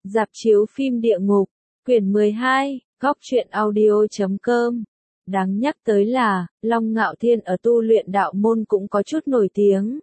Rạp chiếu phim Địa Ngục, quyển 12, góc truyện audio.com. Đáng nhắc tới là, Long Ngạo Thiên ở tu luyện đạo môn cũng có chút nổi tiếng.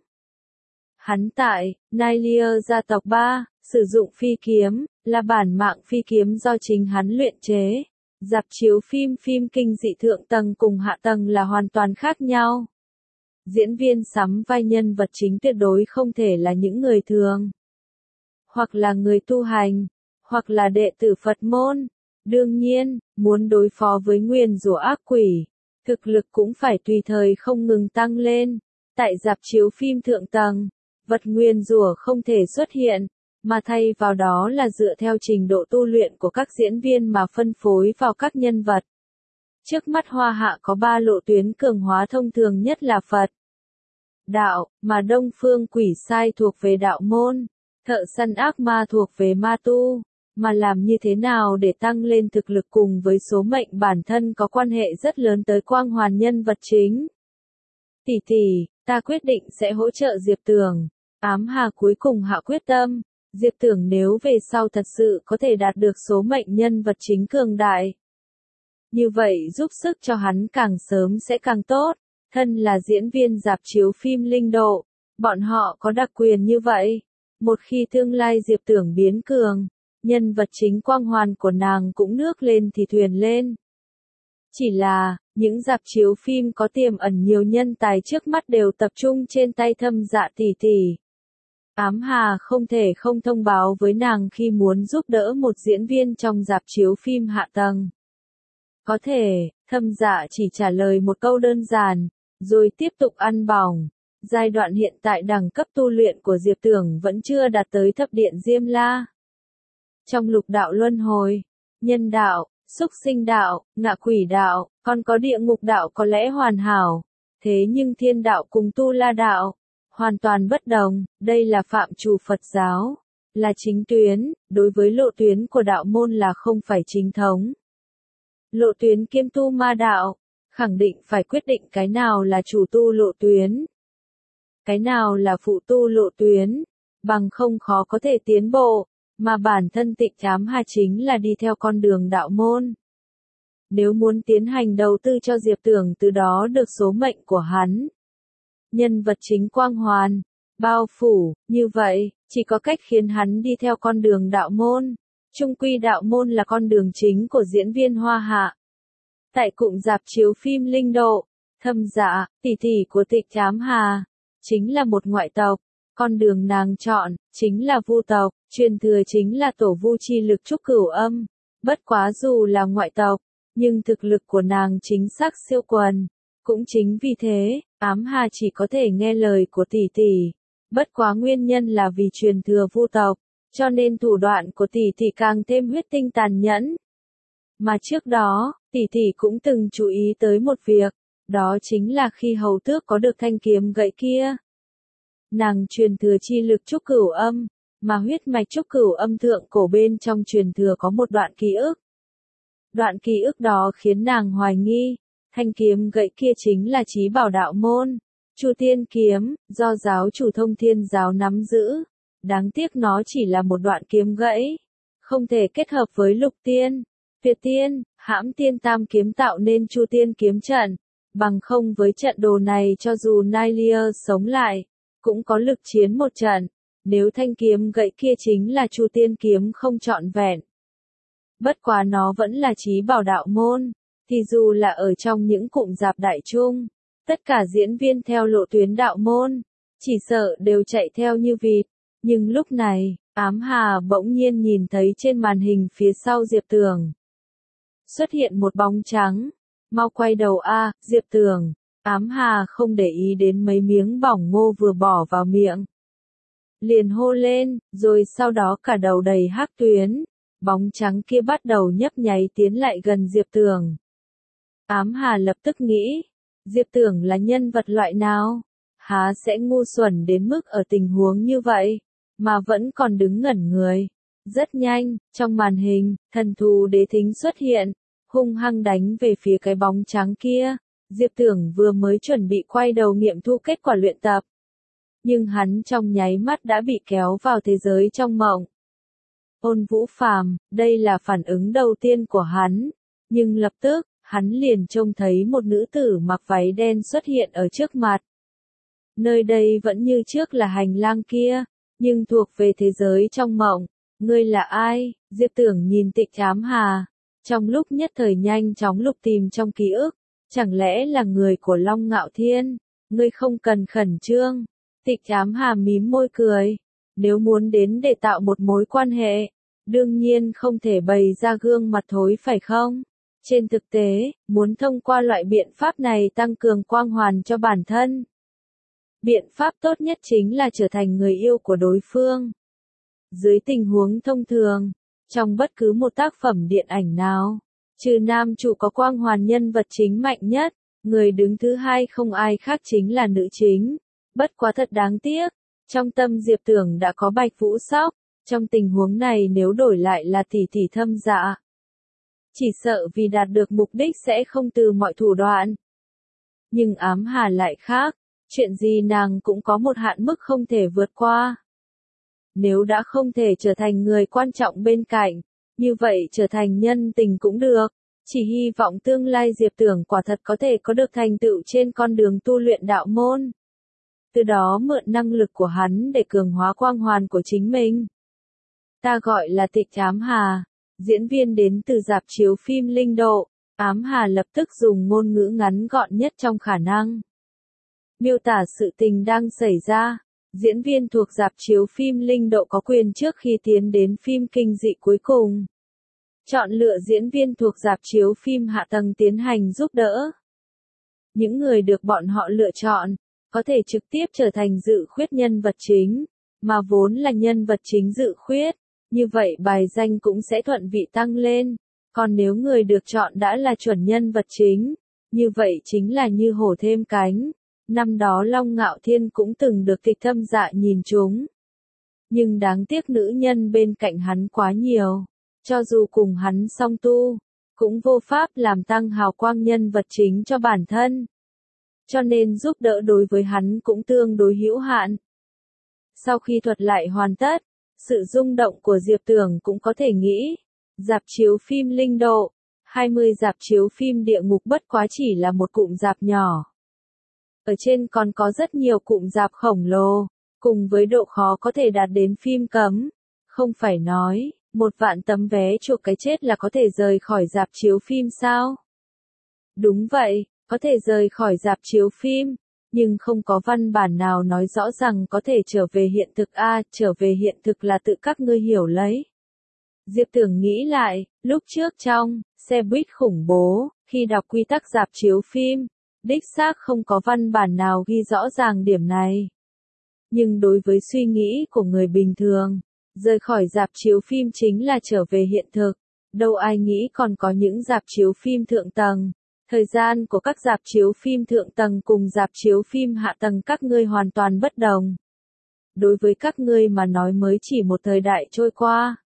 Hắn tại Nailia gia tộc 3, sử dụng phi kiếm, là bản mạng phi kiếm do chính hắn luyện chế. Rạp chiếu phim kinh dị thượng tầng cùng hạ tầng là hoàn toàn khác nhau. Diễn viên sắm vai nhân vật chính tuyệt đối không thể là những người thường, hoặc là người tu hành, hoặc là đệ tử Phật môn. Đương nhiên, muốn đối phó với nguyền rủa ác quỷ, thực lực cũng phải tùy thời không ngừng tăng lên. Tại rạp chiếu phim thượng tầng, vật nguyền rủa không thể xuất hiện, mà thay vào đó là dựa theo trình độ tu luyện của các diễn viên mà phân phối vào các nhân vật. Trước mắt Hoa Hạ có 3 lộ tuyến cường hóa thông thường nhất là Phật đạo, mà Đông Phương Quỷ Sai thuộc về đạo môn, Thợ Săn Ác Ma thuộc về ma tu. Mà làm như thế nào để tăng lên thực lực cùng với số mệnh bản thân có quan hệ rất lớn tới quang hoàn nhân vật chính. Tỷ tỷ, ta quyết định sẽ hỗ trợ Diệp Tưởng. Ám Hà cuối cùng hạ quyết tâm, Diệp Tưởng nếu về sau thật sự có thể đạt được số mệnh nhân vật chính cường đại, như vậy giúp sức cho hắn càng sớm sẽ càng tốt. Thân là diễn viên rạp chiếu phim linh độ, bọn họ có đặc quyền như vậy. Một khi tương lai Diệp Tưởng biến cường, nhân vật chính quang hoàn của nàng cũng nước lên thì thuyền lên. Chỉ là, những rạp chiếu phim có tiềm ẩn nhiều nhân tài trước mắt đều tập trung trên tay Thâm Dạ tỷ tỷ. Ám Hà không thể không thông báo với nàng khi muốn giúp đỡ một diễn viên trong rạp chiếu phim hạ tầng. Có thể, Thâm Dạ chỉ trả lời một câu đơn giản, rồi tiếp tục ăn bỏng. Giai đoạn hiện tại đẳng cấp tu luyện của Diệp Tưởng vẫn chưa đạt tới thập điện Diêm La. Trong lục đạo luân hồi, nhân đạo, súc sinh đạo, ngạ quỷ đạo, còn có địa ngục đạo có lẽ hoàn hảo. Thế nhưng thiên đạo cùng tu la đạo, hoàn toàn bất đồng. Đây là phạm trù Phật giáo, là chính tuyến, đối với lộ tuyến của đạo môn là không phải chính thống. Lộ tuyến kiêm tu ma đạo, khẳng định phải quyết định cái nào là chủ tu lộ tuyến, cái nào là phụ tu lộ tuyến, bằng không khó có thể tiến bộ. Mà bản thân Tịnh Ám Hà chính là đi theo con đường đạo môn. Nếu muốn tiến hành đầu tư cho Diệp Tưởng từ đó được số mệnh của hắn, nhân vật chính quang hoàn, bao phủ, như vậy, chỉ có cách khiến hắn đi theo con đường đạo môn. Chung quy đạo môn là con đường chính của diễn viên Hoa Hạ. Tại cụm rạp chiếu phim linh độ, Thâm Dạ, tỷ tỷ của Tịnh Ám Hà, chính là một ngoại tộc. Con đường nàng chọn, chính là Vu tộc, truyền thừa chính là tổ Vu chi lực trúc cửu âm. Bất quá dù là ngoại tộc, nhưng thực lực của nàng chính xác siêu quần. Cũng chính vì thế, Ám Hà chỉ có thể nghe lời của tỷ tỷ. Bất quá nguyên nhân là vì truyền thừa Vu tộc, cho nên thủ đoạn của tỷ tỷ càng thêm huyết tinh tàn nhẫn. Mà trước đó, tỷ tỷ cũng từng chú ý tới một việc, đó chính là khi hầu tước có được thanh kiếm gậy kia, nàng truyền thừa chi lực trúc cửu âm, mà huyết mạch trúc cửu âm thượng cổ bên trong truyền thừa có một đoạn ký ức. Đoạn ký ức đó khiến nàng hoài nghi, thanh kiếm gậy kia chính là chí bảo đạo môn, Chu Tiên kiếm, do giáo chủ Thông Thiên giáo nắm giữ. Đáng tiếc nó chỉ là một đoạn kiếm gãy, không thể kết hợp với Lục Tiên, Việt Tiên, Hãm Tiên tam kiếm tạo nên Chu Tiên kiếm trận, bằng không với trận đồ này cho dù Nailia sống lại, cũng có lực chiến một trận. Nếu thanh kiếm gậy kia chính là Chu Tiên kiếm không trọn vẹn, bất quá nó vẫn là chí bảo đạo môn, thì dù là ở trong những cụm rạp đại trung, tất cả diễn viên theo lộ tuyến đạo môn, chỉ sợ đều chạy theo như vịt. Nhưng lúc này, Ám Hà bỗng nhiên nhìn thấy trên màn hình phía sau Diệp Tưởng xuất hiện một bóng trắng. Mau quay đầu a, Diệp Tưởng. Ám Hà không để ý đến mấy miếng bỏng ngô vừa bỏ vào miệng, liền hô lên, rồi sau đó cả đầu đầy hắc tuyến. Bóng trắng kia bắt đầu nhấp nháy tiến lại gần Diệp Tưởng. Ám Hà lập tức nghĩ, Diệp Tưởng là nhân vật loại nào? Há sẽ ngu xuẩn đến mức ở tình huống như vậy, mà vẫn còn đứng ngẩn người. Rất nhanh, trong màn hình, thần thú đế thính xuất hiện, hung hăng đánh về phía cái bóng trắng kia. Diệp Tưởng vừa mới chuẩn bị quay đầu nghiệm thu kết quả luyện tập, nhưng hắn trong nháy mắt đã bị kéo vào thế giới trong mộng. Ôn Vũ Phàm, đây là phản ứng đầu tiên của hắn, nhưng lập tức, hắn liền trông thấy một nữ tử mặc váy đen xuất hiện ở trước mặt. Nơi đây vẫn như trước là hành lang kia, nhưng thuộc về thế giới trong mộng. Ngươi là ai? Diệp Tưởng nhìn Tịch Ám Hà, trong lúc nhất thời nhanh chóng lục tìm trong ký ức, chẳng lẽ là người của Long Ngạo Thiên? Ngươi không cần khẩn trương. Tịch Ám Hà mím môi cười, nếu muốn đến để tạo một mối quan hệ, đương nhiên không thể bày ra gương mặt thối phải không? Trên thực tế, muốn thông qua loại biện pháp này tăng cường quang hoàn cho bản thân. Biện pháp tốt nhất chính là trở thành người yêu của đối phương. Dưới tình huống thông thường, trong bất cứ một tác phẩm điện ảnh nào, trừ nam chủ có quang hoàn nhân vật chính mạnh nhất, người đứng thứ hai không ai khác chính là nữ chính. Bất quá thật đáng tiếc, trong tâm Diệp Tưởng đã có Bạch Vũ Sóc, trong tình huống này nếu đổi lại là tỷ tỷ Thâm Dạ, chỉ sợ vì đạt được mục đích sẽ không từ mọi thủ đoạn. Nhưng Ám Hà lại khác, chuyện gì nàng cũng có một hạn mức không thể vượt qua. Nếu đã không thể trở thành người quan trọng bên cạnh, như vậy trở thành nhân tình cũng được. Chỉ hy vọng tương lai Diệp Tưởng quả thật có thể có được thành tựu trên con đường tu luyện đạo môn. Từ đó mượn năng lực của hắn để cường hóa quang hoàn của chính mình. Ta gọi là Tịch Ám Hà, diễn viên đến từ rạp chiếu phim Linh Độ. Ám Hà lập tức dùng ngôn ngữ ngắn gọn nhất trong khả năng miêu tả sự tình đang xảy ra. Diễn viên thuộc rạp chiếu phim Linh Độ có quyền trước khi tiến đến phim kinh dị cuối cùng. Chọn lựa diễn viên thuộc rạp chiếu phim hạ tầng tiến hành giúp đỡ. Những người được bọn họ lựa chọn, có thể trực tiếp trở thành dự khuyết nhân vật chính, mà vốn là nhân vật chính dự khuyết, như vậy bài danh cũng sẽ thuận vị tăng lên. Còn nếu người được chọn đã là chuẩn nhân vật chính, như vậy chính là như hổ thêm cánh. Năm đó Long Ngạo Thiên cũng từng được Kịch Thâm Dạ nhìn trúng. Nhưng đáng tiếc nữ nhân bên cạnh hắn quá nhiều, cho dù cùng hắn song tu, cũng vô pháp làm tăng hào quang nhân vật chính cho bản thân. Cho nên giúp đỡ đối với hắn cũng tương đối hữu hạn. Sau khi thuật lại hoàn tất, sự rung động của Diệp Tưởng cũng có thể nghĩ. Rạp chiếu phim Linh Độ, 20 rạp chiếu phim địa ngục bất quá chỉ là một cụm rạp nhỏ. Ở trên còn có rất nhiều cụm rạp khổng lồ, cùng với độ khó có thể đạt đến phim cấm. Không phải nói, 1.000.000 tấm vé chuộc cái chết là có thể rời khỏi rạp chiếu phim sao? Đúng vậy, có thể rời khỏi rạp chiếu phim, nhưng không có văn bản nào nói rõ rằng có thể trở về hiện thực trở về hiện thực là tự các ngươi hiểu lấy. Diệp Tưởng nghĩ lại, lúc trước trong xe buýt khủng bố, khi đọc quy tắc rạp chiếu phim, đích xác không có văn bản nào ghi rõ ràng điểm này. Nhưng đối với suy nghĩ của người bình thường, rời khỏi rạp chiếu phim chính là trở về hiện thực. Đâu ai nghĩ còn có những rạp chiếu phim thượng tầng. Thời gian của các rạp chiếu phim thượng tầng cùng rạp chiếu phim hạ tầng các ngươi hoàn toàn bất đồng. Đối với các ngươi mà nói mới chỉ một thời đại trôi qua.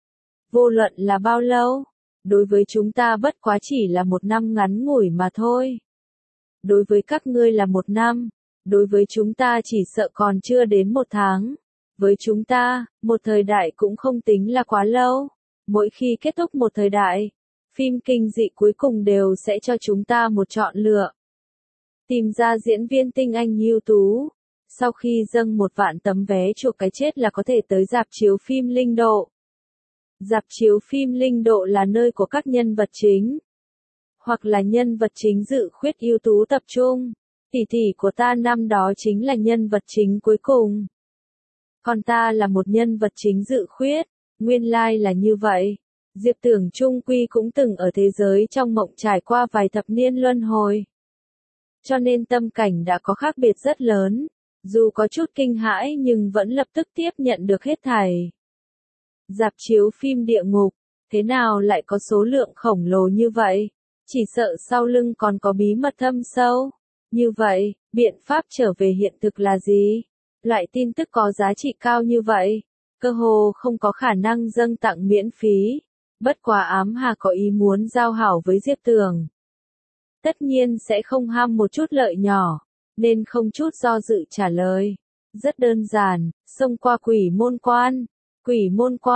Vô luận là bao lâu, đối với chúng ta bất quá chỉ là một năm ngắn ngủi mà thôi. Đối với các ngươi là một năm, đối với chúng ta chỉ sợ còn chưa đến một tháng. Với chúng ta, một thời đại cũng không tính là quá lâu. Mỗi khi kết thúc một thời đại, phim kinh dị cuối cùng đều sẽ cho chúng ta một chọn lựa. Tìm ra diễn viên tinh anh ưu tú. Sau khi dâng 1.000.000 tấm vé chuộc cái chết là có thể tới rạp chiếu phim Linh Độ. Rạp chiếu phim Linh Độ là nơi của các nhân vật chính, hoặc là nhân vật chính dự khuyết ưu tú tập trung. Tỷ tỷ của ta năm đó chính là nhân vật chính cuối cùng. Còn ta là một nhân vật chính dự khuyết, nguyên lai là như vậy. Diệp Tưởng trung quy cũng từng ở thế giới trong mộng trải qua vài thập niên luân hồi. Cho nên tâm cảnh đã có khác biệt rất lớn, dù có chút kinh hãi nhưng vẫn lập tức tiếp nhận được hết thảy. Rạp chiếu phim địa ngục, thế nào lại có số lượng khổng lồ như vậy? Chỉ sợ sau lưng còn có bí mật thâm sâu. Như vậy, biện pháp trở về hiện thực là gì? Loại tin tức có giá trị cao như vậy, cơ hồ không có khả năng dâng tặng miễn phí. Bất quá Ám Hà có ý muốn giao hảo với Diệp Tưởng. Tất nhiên sẽ không ham một chút lợi nhỏ, nên không chút do dự trả lời. Rất đơn giản, xông qua Quỷ Môn Quan. Quỷ Môn Quan,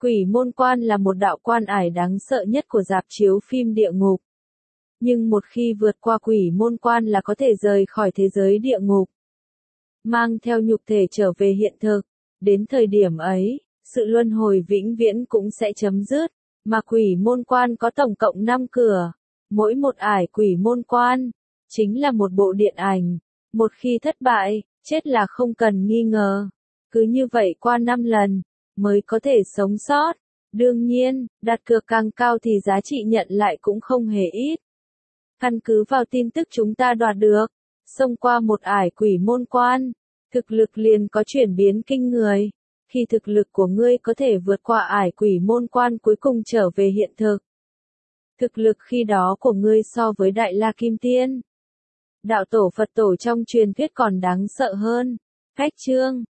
Quỷ môn quan là một đạo quan ải đáng sợ nhất của rạp chiếu phim địa ngục. Nhưng một khi vượt qua quỷ môn quan là có thể rời khỏi thế giới địa ngục, mang theo nhục thể trở về hiện thực. Đến thời điểm ấy, sự luân hồi vĩnh viễn cũng sẽ chấm dứt, mà quỷ môn quan có tổng cộng 5 cửa. Mỗi một ải quỷ môn quan chính là một bộ điện ảnh. Một khi thất bại, chết là không cần nghi ngờ. Cứ như vậy qua 5 lần mới có thể sống sót. Đương nhiên, đặt cược càng cao thì giá trị nhận lại cũng không hề ít. Căn cứ vào tin tức chúng ta đoạt được, xông qua một ải quỷ môn quan, thực lực liền có chuyển biến kinh người. Khi thực lực của ngươi có thể vượt qua ải quỷ môn quan cuối cùng trở về hiện thực, thực lực khi đó của ngươi so với Đại La Kim Tiên, đạo tổ Phật tổ trong truyền thuyết còn đáng sợ hơn. Khách chương